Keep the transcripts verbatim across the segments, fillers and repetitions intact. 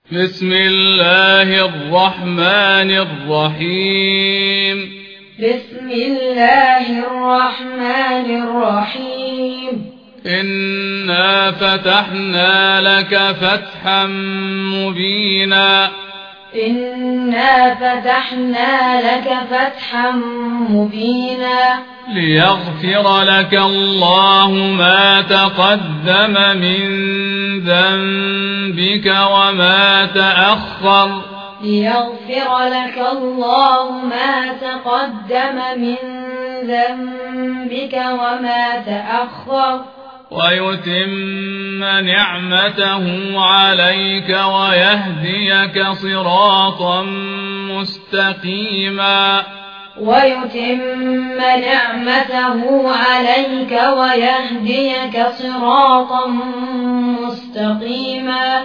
بسم الله الرحمن الرحيم بسم الله الرحمن الرحيم إنا فتحنا لك فتحا مبينا إنا فتحنا لك فتحا مبينا ليغفر لك الله ما تقدم من ذنبك وما تأخر ليغفر لك الله ما تقدم من ذنبك وما تأخر ويتم نعمته عليك ويهديك صراطا مستقيما ويتم نعمته عليك ويهديك صراطا مستقيما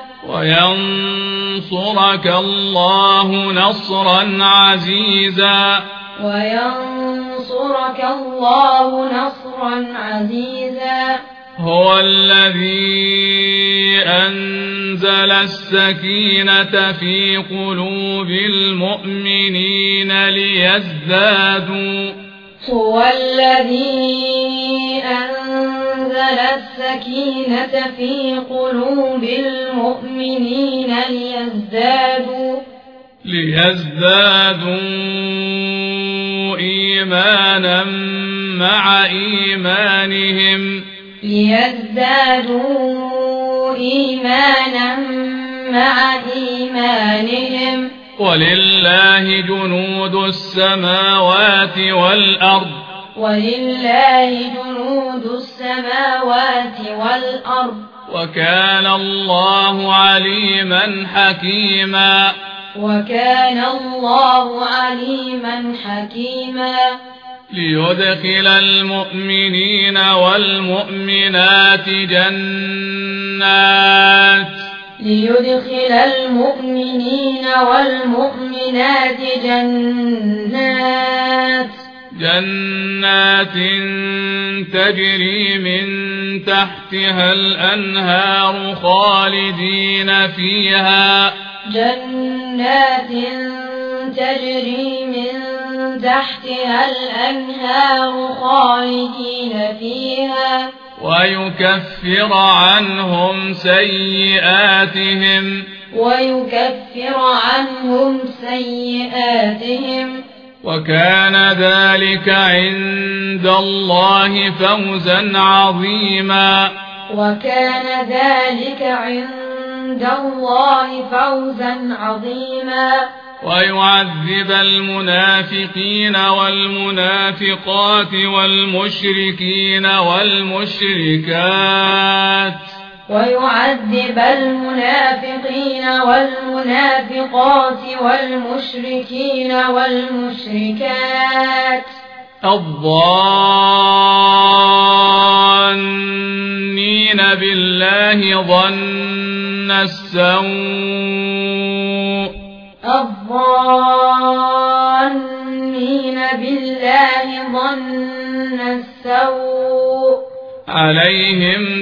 وينصرك الله نصرا عزيزا وينصرك الله نصرا عزيزا هو الذي أنزل السكينة في قلوب المؤمنين ليزدادوا هو الذي أنزل السكينة في قلوب المؤمنين ليزدادوا ليزدادوا إيمانا مع إيمانهم ليزدادوا إيمانا مع إيمانهم ولله جنود السماوات والأرض ولله جنود السماوات والأرض وكان الله عليما حكيما وكان الله عليما حكيما ليدخل المؤمنين والمؤمنات جنات ليدخل المؤمنين والمؤمنات جنات جنات تجري من تحتها الأنهار خالدين فيها جنات تجري من تحتها الأنهار خالدين فيها ويكفر عنهم سيئاتهم ويكفر عنهم سيئاتهم وكان ذلك عند الله فوزا عظيما وكان ذلك عند الله فوزا عظيما ويعذب المنافقين والمنافقات والمشركين والمشركات ويعذب المنافقين والمنافقات والمشركين والمشركات الظانين بالله ظن السوء الظانين بالله ظن السوء عليهم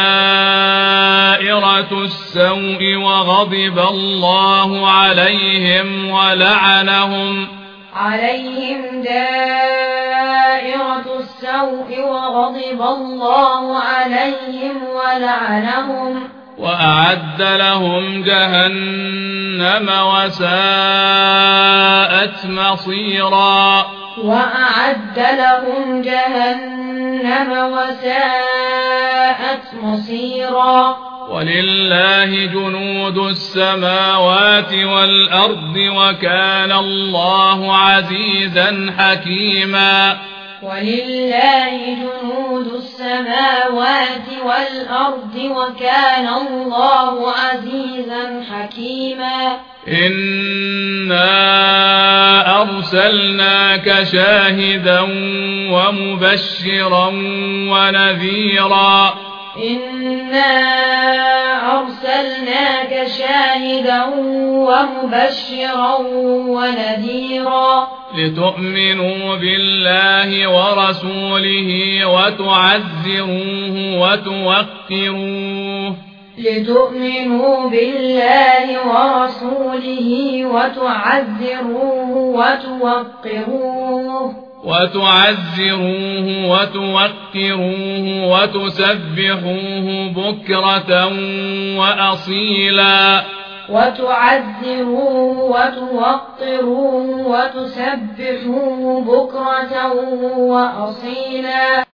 دائرة السوء وغضب الله عليهم ولعنهم عليهم دائرة السوء وغضب الله عليهم ولعنهم وأعد لهم جهنم وساءت مصيرا وأعد لهم جهنم وساءت مصيرا ولله جنود السماوات والأرض وكان الله عزيزا حكيما ولله جنود السماوات والأرض وكان الله عزيزا حكيما إنا أرسلناك شاهدا ومبشرا ونذيرا إنا أرسلناك شاهدا ومبشرا ونذيرا لتؤمنوا بالله ورسوله وتعزروه وتوقروه لتؤمنوا بالله ورسوله ورسوله وتعزروه وتوقروه وتعزروه وتوقروه وتسبحوه بكرة وأصيلا وتعزروه وتوقروه وتسبحوه بكرة وأصيلا